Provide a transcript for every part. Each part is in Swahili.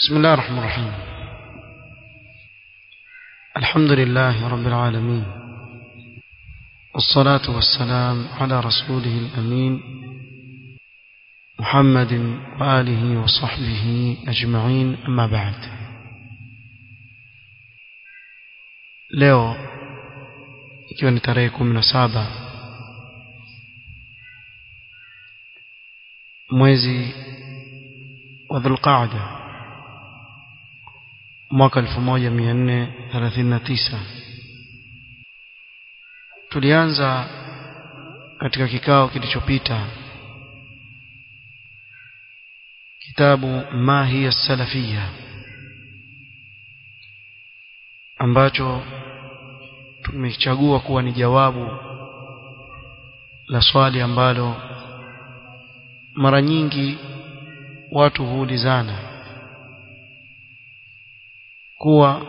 بسم الله الرحمن الرحيم. الحمد لله رب العالمين، والصلاة والسلام على رسوله الأمين محمد وآله وصحبه أجمعين، أما بعد. leo ikiwa ni tarehe 17 mwezi wa Dhulqaada mwaka 1439, tulianza katika kikao kilichopita kitabu Ma hiya salafiyya, ambacho tumechagua kuwa ni jawabu la swali ambalo mara nyingi watu huulizana, kuwa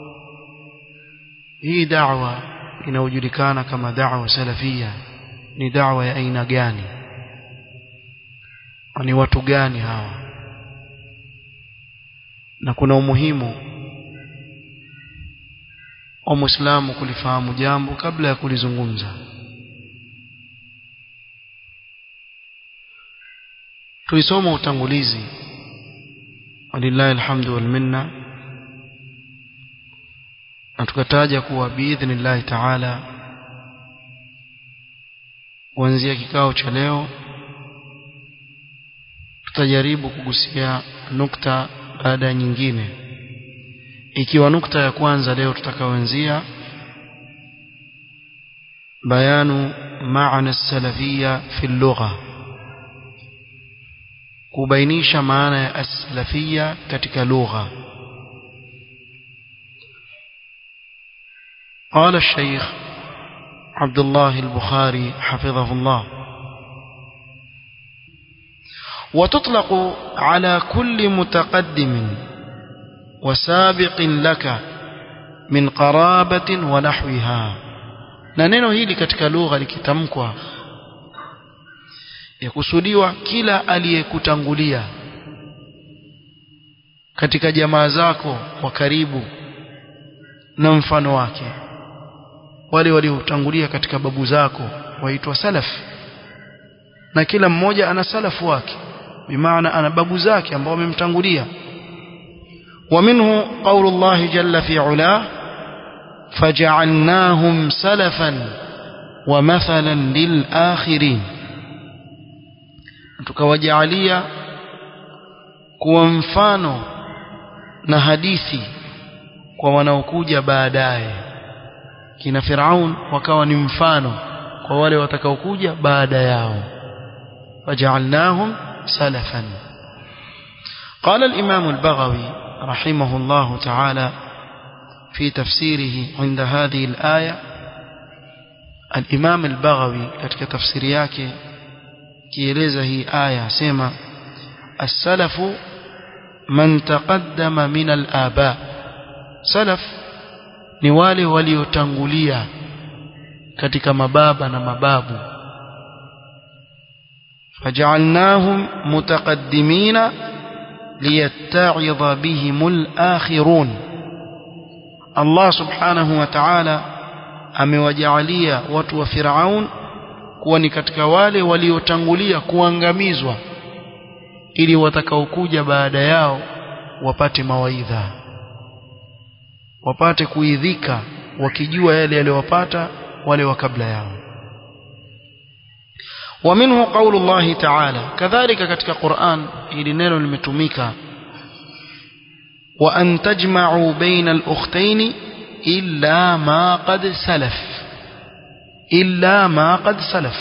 hii da'wa inayojulikana kama da'wa salafia ni da'wa ya aina gani? Ni watu gani hawa? Na kuna umuhimu wa Muislamu kulifahamu jambo kabla ya kulizungumza. Tuisoma utangulizi, walillahi alhamdu wal minna, na tukataja kuwa biidhnillahi ta'ala kuanzia kikao cha leo tutajaribu kugusia nukta baada ya nyingine, ikiwa nukta ya kwanza leo tutakaoanzia bayanu maana salafia fi lugha, kubainisha maana ya as-salafia katika lugha. قال الشيخ عبد الله البخاري حفظه الله: وتطلق على كل متقدم وسابق لك من قرابة ونحوها. na neno hili katika lugha likitamkwa yakusudiwa kila aliyekutangulia katika jamaa zako wa karibu na mfano wake. Wale waliotangulia katika babu zako waitwa salaf, na kila mmoja ana salafu wake, bimaana ana babu zake ambao wamemtangulia. ومنه قول الله جل في علاه: فجعلناهم سلفا ومثلا للآخرين. tukawajalia kuwa mfano na hadithi kwa wanaokuja baadaye. Kina Firaun wakawa ni mfano kwa wale watakaokuja baada yao. فجعلناهم سلفا. قال الإمام البغوي رحمه الله تعالى في تفسيره عند هذه الآية. الإمام البغوي katika tafsiri yake kieleza hii aya sema: as-salafu man taqaddama min al-aba. Salaf ni wale waliotangulia katika mababa na mababu. faj'alnahum mutaqaddimina liyatta'idha bihimul akhirun. Allah subhanahu wa ta'ala amewajalia watu wa Firaun kuwa ni katika wale waliotangulia kuangamizwa, ili watakaokuja baada yao wapate mawaidha, wapate kuidhika wakijua yale yaliyowapata wale wa kabla yao. ومنه قول الله تعالى، كذلك katika Qur'an hili neno limetumika: وأن تجمعوا بين الأختين إلا ما قد سلف. إلا ما قد سلف.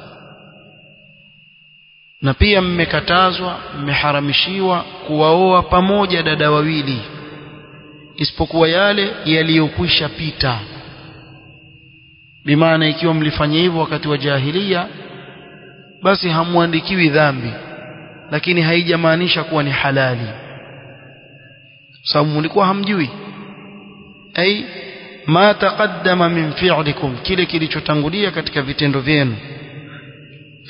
na pia mmekatazwa, mmeharamishiwa kuwaoa pamoja dada wawili isipokuwa yale yaliyokwisha pita. Bimaana ikiwa mlifanya hivyo wakati wa jahiliya, basi hamuandikiwi dhambi, lakini haijamaanisha kuwa ni halali, sababu mlikuwa hamjui. Ai ma taqaddama min fi'likum, kile kilichotangulia katika vitendo vyenu.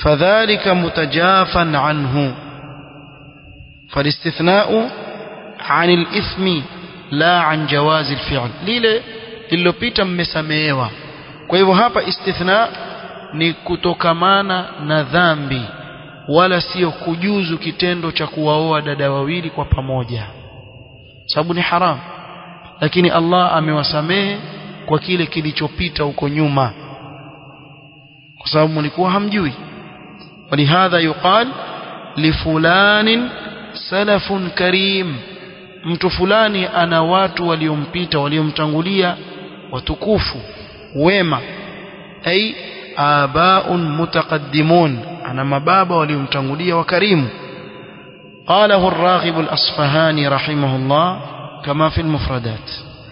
فذلك متجافا عنه، فالاستثناء anil ithmi la an jawazi alfi'l, lile lililopita mmesamehewa. Kwa hivyo hapa istithna ni kutokamana na dhambi, wala sio kujuzu kitendo cha kuwaoa dada wawili kwa pamoja, sababu ni haram, lakini Allah amewasamehe kwa kile kilichopita huko nyuma, kwa sababu mlikuwa hamjui. Walihadha yuqal li fulanin salafun karim, mtu fulani ana watu waliompita waliomtangulia watukufu wema, ay abaun mutaqaddimun, ana mababa waliomtangulia wakarimu. qalahu ar-Raghib al-Asfahani rahimahullah kama fi al-mufradat.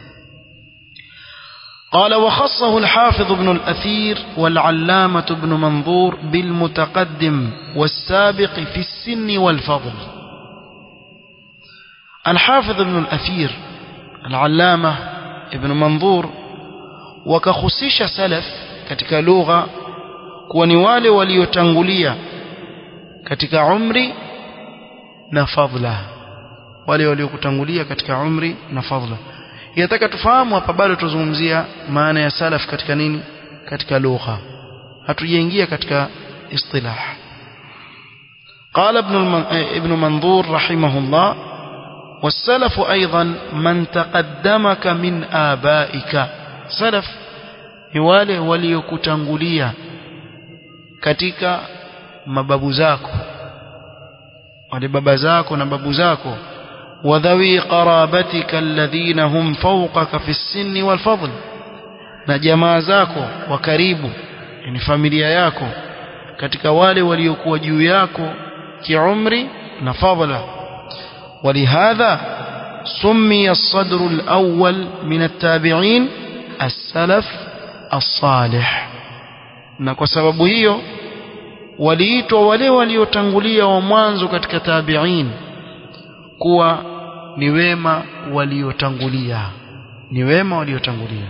قال وخصه الحافظ ابن الأثير والعلامة ابن منظور بالمتقدم والسابق في السن والفضل. الحافظ ابن الأثير العلامة ابن منظور وكخصيش سلف katika lugha kuwa ni wale waliotangulia katika umri na fadhila, wale waliokutangulia katika umri na fadhila. Yataka tufahamu hapa, bado tuzungumzia maana ya salaf katika nini, katika lugha, hatujaingia katika istilah. قال ابن منظور رحمه الله والسلف أيضا من تقدمك من آبائك. سلف ni wale waliokutangulia katika mababu zako, wale baba zako na babu zako. وذوي قرابتك الذين هم فوقك في السن والفضل, na jamaa zako wa karibu, yani familia yako, katika wale waliokuwa juu yako kiumri na fadhila. ولهذا سمي الصدر الأول من التابعين السلف الصالح, na kwa sababu hiyo waliitwa wale waliotangulia wa mwanzo katika tabi'in kuwa ni wema waliotangulia, ni wema waliotangulia.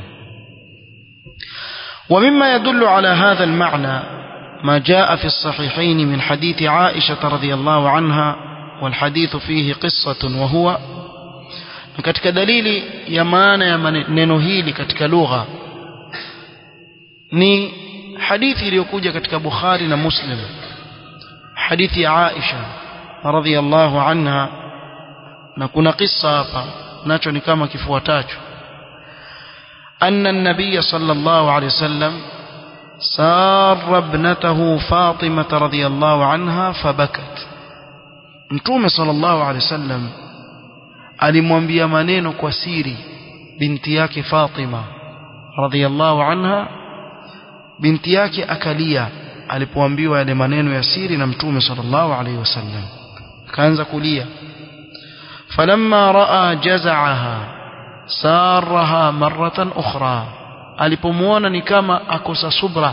ومما يدل على هذا المعنى ما جاء في الصحيحين من حديث عائشة رضي الله عنها، والحديث فيه قصة وهو، katika dalili ya maana ya neno hili katika lugha ni hadithi iliyokuja katika Bukhari na Muslim, hadithi ya Aisha radhiyallahu anha, na kuna kisa hapa nacho ni kama kifuatacho: anna an-nabiy sallallahu alayhi wasallam sarra ibnatahu Fatima radhiyallahu anha fabakat. Mtume sallallahu alayhi wasallam alimwambia maneno kwa siri binti yake Fatima radhiyallahu anha, binti yake akalia alipoambiwa yale maneno ya siri na Mtume sallallahu alayhi wasallam, akaanza kulia. falamma raa jaz'aha sarraha marratan ukhra, alipomuona ni kama akosa subra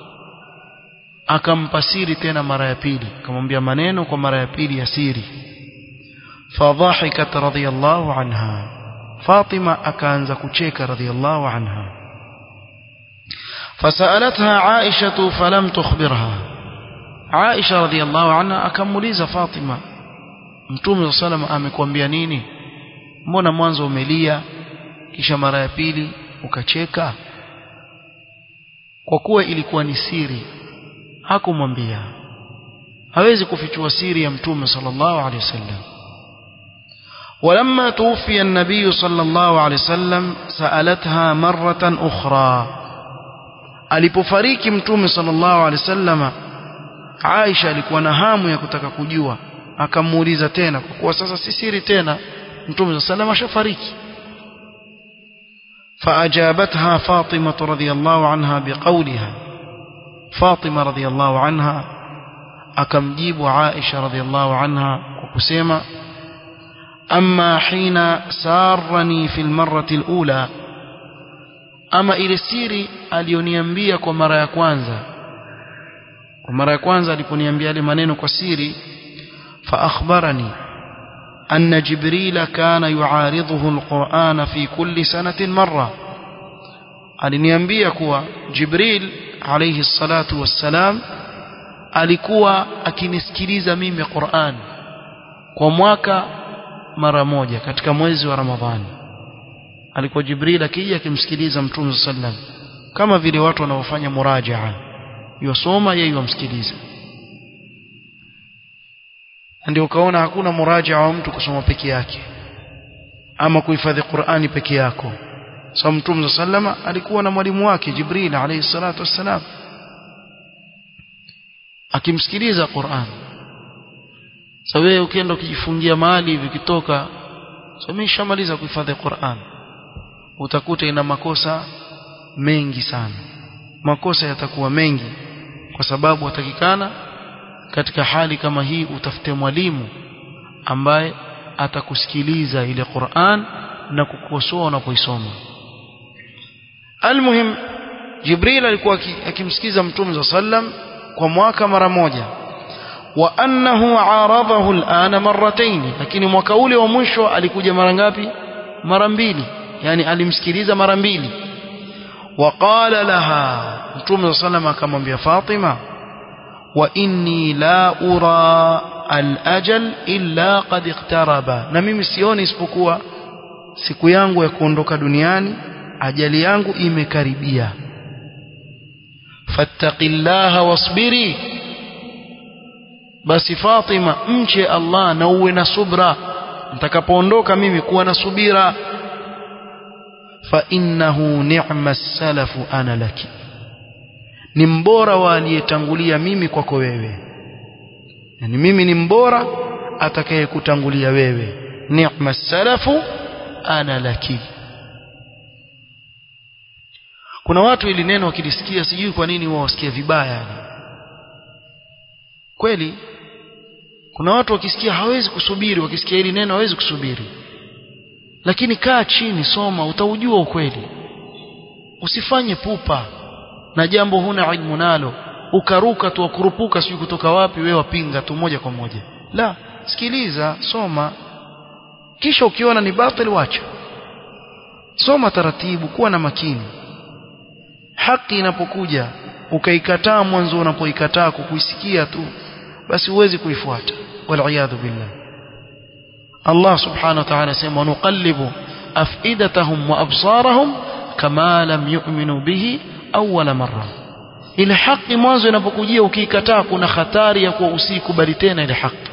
akampa siri tena mara ya pili, akamwambia maneno kwa mara ya pili ya siri. fadhahikat radhiyallahu anha, Fatima akaanza kucheka radhiyallahu anha. فسألتها عائشة فلم تخبرها, عائشة رضي الله عنها akamuuliza Fatima, Mtume صلى الله عليه وسلم amekwambia nini? Mbona mwanzo umelia kisha mara ya pili ukacheka? Kwa kuwa ilikuwa ni siri hakumwambia, hawezi kufichua siri ya Mtume sallallahu alaihi wasallam. ولما توفي النبي صلى الله عليه وسلم سألتها مرة أخرى, alipofariki Mtume sallallahu alaihi wasallam, Aisha alikuwa na hamu ya kutaka kujua, akamuuliza tena, kwa kuwa sasa si siri tena, Mtume sallallahu alaihi wasallam ashafariki. فأجابتها فاطمة رضي الله عنها بقولها, فاطمة رضي الله عنها akamjibu Aisha رضي الله عنها kwa kusema, أما حين سارني في المرة الأولى, ama ile siri alioniambia kwa mara ya kwanza, kwa mara ya kwanza aliponiambia yale maneno kwa siri, fa akhbarani anna Jibril kana yuaridhuhu alquran fi kulli sanatin marra, aliniambia kuwa Jibril alayhi salatu wassalam alikuwa akinisikiliza mimi Qur'an kwa mwaka mara moja katika mwezi wa Ramadhani. Alikuwa Jibril akija akimsikiliza Mtume sallam kama vile watu wanaofanya murajaa, yosoma yeye yomsikiliza. Ndio ukaona hakuna murajaa wa mtu kusoma peke yake ama kuhifadhi Qur'ani peke yako. So Mtume sallam alikuwa na mwalimu wake Jibril alayhi salatu wassalam akimsikiliza Qur'an. So wewe ukienda ukijifungia mahali hivi kitoka, so mimi nishamaliza kuhifadhi Qur'an, utakuta ina makosa mengi sana. Makosa yatakuwa mengi kwa sababu watakikana katika hali kama hii utafute mwalimu ambaye atakusikiliza ile Qur'an na kukosoa unapoisoma. Almuhim, Jibril alikuwa akimsikiza Mtume sallam kwa mwaka mara moja, wa annahu aradahu al'ana marratayn, lakini mwaka ule wa mwisho alikuja mara ngapi? Mara mbili, yani alimsikiliza mara mbili. Waqala laha, Mtume sallam akamwambia Fatima, wa inni la ura al-ajal illa qad iqtaraba, na mimi sioni isipokuwa siku yangu ya kuondoka duniani, ajali yangu imekaribia. Fattaqillaha wasbiri, basi Fatima mche Allah na uwe na subra, nitakapoondoka mimi kuwa na subira. Fa innahu ni'ma as-salafu ana laki, ni mbora wa aliyetangulia mimi kwako wewe, yani mimi ni mbora atakayekutangulia wewe. Ni'ma as-salafu ana laki. Kuna watu ili neno wakilisikia sijui kwa nini wao wasikia vibaya yani. Kweli kuna watu wakisikia hawezi kusubiri, wakisikia hili neno hawezi kusubiri. Lakini kaa chini, soma, utaujua ukweli. Usifanye pupa na jambo huna ilmu nalo, ukaruka tu ukurupuka sijui kutoka wapi, wewe wapinga tu moja kwa moja. La, sikiliza, soma, kisha ukiona ni batili wacha. Soma taratibu, kuwa na makini. Haki inapokuja ukaikataa mwanzo, unapoikataa kukuisikia tu, basi huwezi kuifuata. Wal billah. Allah subhanahu wa ta'ala sema, nuqallibu afidatahum wa absarahum kama lam yu'minu bihi awwala marra. Ile haki mwanzo inapokujia ukiikataa, kuna hatari ya kuwa usikubali tena ile haki.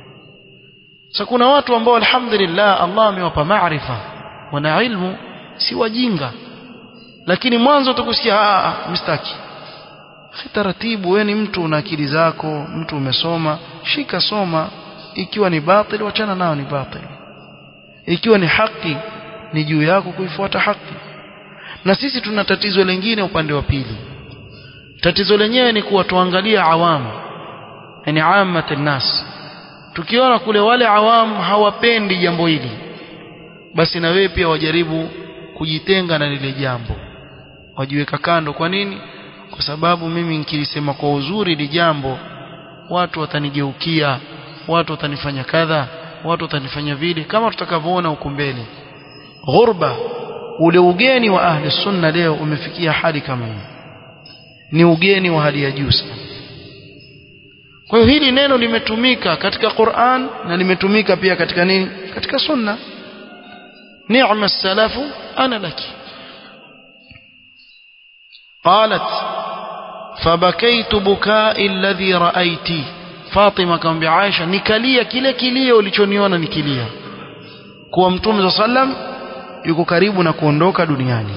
Sasa kuna watu ambao alhamdulillah Allah amewapa maarifa, wana ilmu, si wajinga, lakini mwanzo utakusikia mstaki. Taratibu, wewe ni mtu una akili zako, mtu umesoma, shika soma. Ikiwa ni batili wachana nao, ni batili. Ikiwa ni haki ni juu yako kuifuata haki. Na sisi tuna tatizo lingine upande wa pili. Tatizo lenyewe ni kuwa tuangalia awamu, yani ammat an-nas. Tukiona kule wale awamu hawapendi jambo hili, basi na wewe pia wajaribu kujitenga na lile jambo, wajiweka kando. Kwa nini? Kwa sababu mimi nikilisema kwa uzuri li jambo, watu watanigeukia, watu watanifanya kadha, watu watanifanya vile, kama tutakavyoona huko mbele. Ghurba, ule ugeni wa ahli sunna leo umefikia hali kama hii, ni ugeni wa hali ya juu sana. Kwa hiyo hili neno limetumika katika Qur'an na limetumika pia katika nini? Katika sunna. Ni'ma as-salafu ana laki. قالت فبكيت بكاء الذي رأيتي. Fatima akamwambia Aisha, nikalia kile kilio ulichoniona nikilia, kwa Mtume sallam yuko karibu na kuondoka duniani.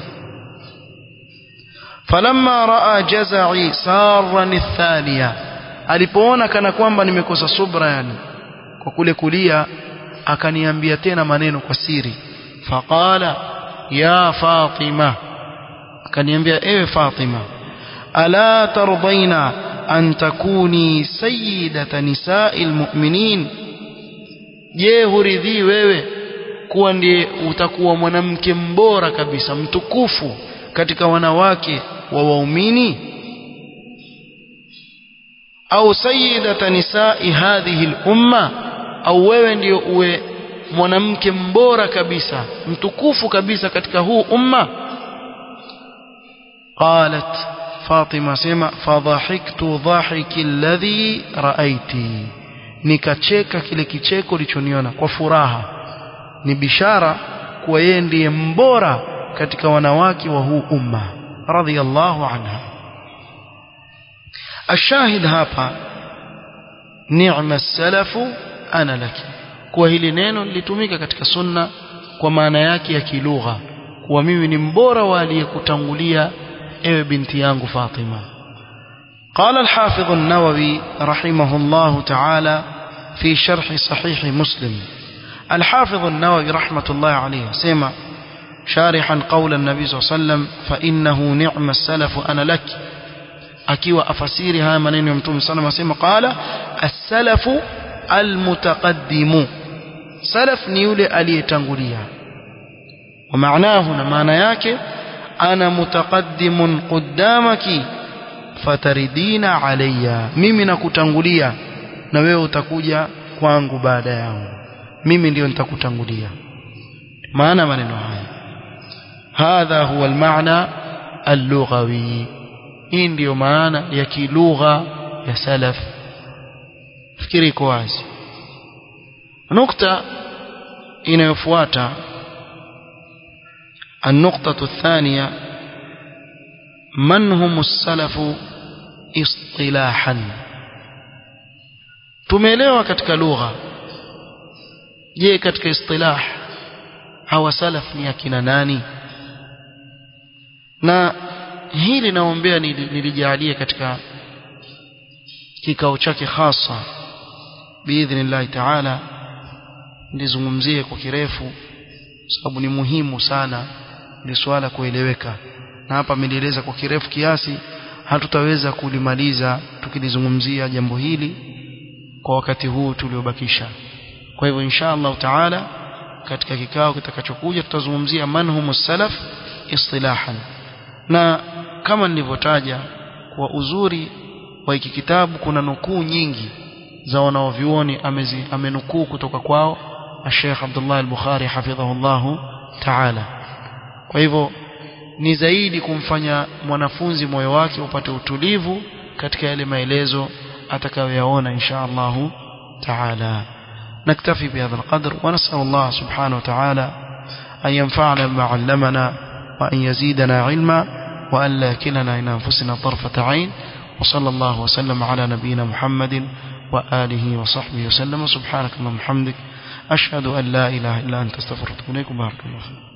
Falamma raa jazai sarran athaniya, alipoona kana kwamba nimekosa subra yani kwa kule kulia, akaniambia tena maneno kwa siri. Faqala ya Fatima, akaniambia ewe Fatima, ala tardaina an takuni sayyidata nisa'il mu'minin, je huridhi wewe kuwa ndiye utakuwa mwanamke mbora kabisa, mtukufu katika wanawake wa waumini? Au sayyidata nisa'i hadhihi al-umma, au wewe ndio uwe mwanamke mbora kabisa, mtukufu kabisa katika huu umma? Qalat Fatima sema, fadhahiktu dhahiki alladhi raaiti, nikacheka kile kicheko ulichoniona kwa furaha. ni bishara kuwa yeye ndiye mbora katika wanawake wa huu umma radhiyallahu anha. ashahid hapa ni'ma salafu ana laki, kwa hili neno litumika katika sunna kwa maana yake ya kilugha kuwa mimi ni mbora wa aliyekutangulia ewe binti yangu Fatima. قال الحافظ النووي رحمه الله تعالى في شرح صحيح مسلم. الحافظ النووي رحمة الله عليه سمع شارحا قول النبي صلى الله عليه وسلم فإنه نعم السلف أنا لك، akiwa afasiri haya maneno ya Mtume صلى الله عليه وسلم قال السلف المتقدم، salaf ni yule aliyetangulia. ومعناه na maana yake ana mutaqaddimun qaddamaki fataridina alayya, mimi nakutangulia na wewe utakuja kwangu baada yangu, mimi ndio nitakutangulia. maana maneno haya hadha huwa almaana اللغوي، hii ndio maana ya kilugha ya salaf. fikiri kwa wazi. nukta inayofuata النقطة الثانية من هم السلف اصطلاحا. tumeelewa katika lugha, je katika istilah hawa salaf ni akina nani? na hili naombea nilijalie katika kikao chake hasa biidhnillah taala, nizungumzie kwa kirefu sababu ni muhimu sana ni swala kueleweka, na hapa amelieleza kwa kirefu kiasi hatutaweza kulimaliza tukilizungumzia jambo hili kwa wakati huu tuliobakisha. kwa hivyo insha Allah taala katika kikao kitakachokuja tutazungumzia manhumus salaf istilahan. na kama nilivyotaja kwa uzuri wa hiki kitabu kuna nukuu nyingi za wanaovyuoni amenukuu kutoka kwao Sheikh Abdullah al-Bukhari hafidhahullah ta'ala. kwa hivyo ni zaidi kumfanya mwanafunzi moyo wake upate utulivu katika yale maelezo atakayoyaona insha Allah ta'ala. naktafi bihadha alqadr wa nas'al Allah subhanahu wa ta'ala an yanfa'ana bima 'allamana wa an yazidana 'ilma wa an la yakilna ila anfusina tarfata 'ain. wa sallallahu wa sallam ala nabiyyina Muhammadin wa alihi wa sahbihi wa sallam. subhanakallahumma wa bihamdik ashhadu an la ilaha illa anta astaghfiruka wa atubu ilaik. barakallahu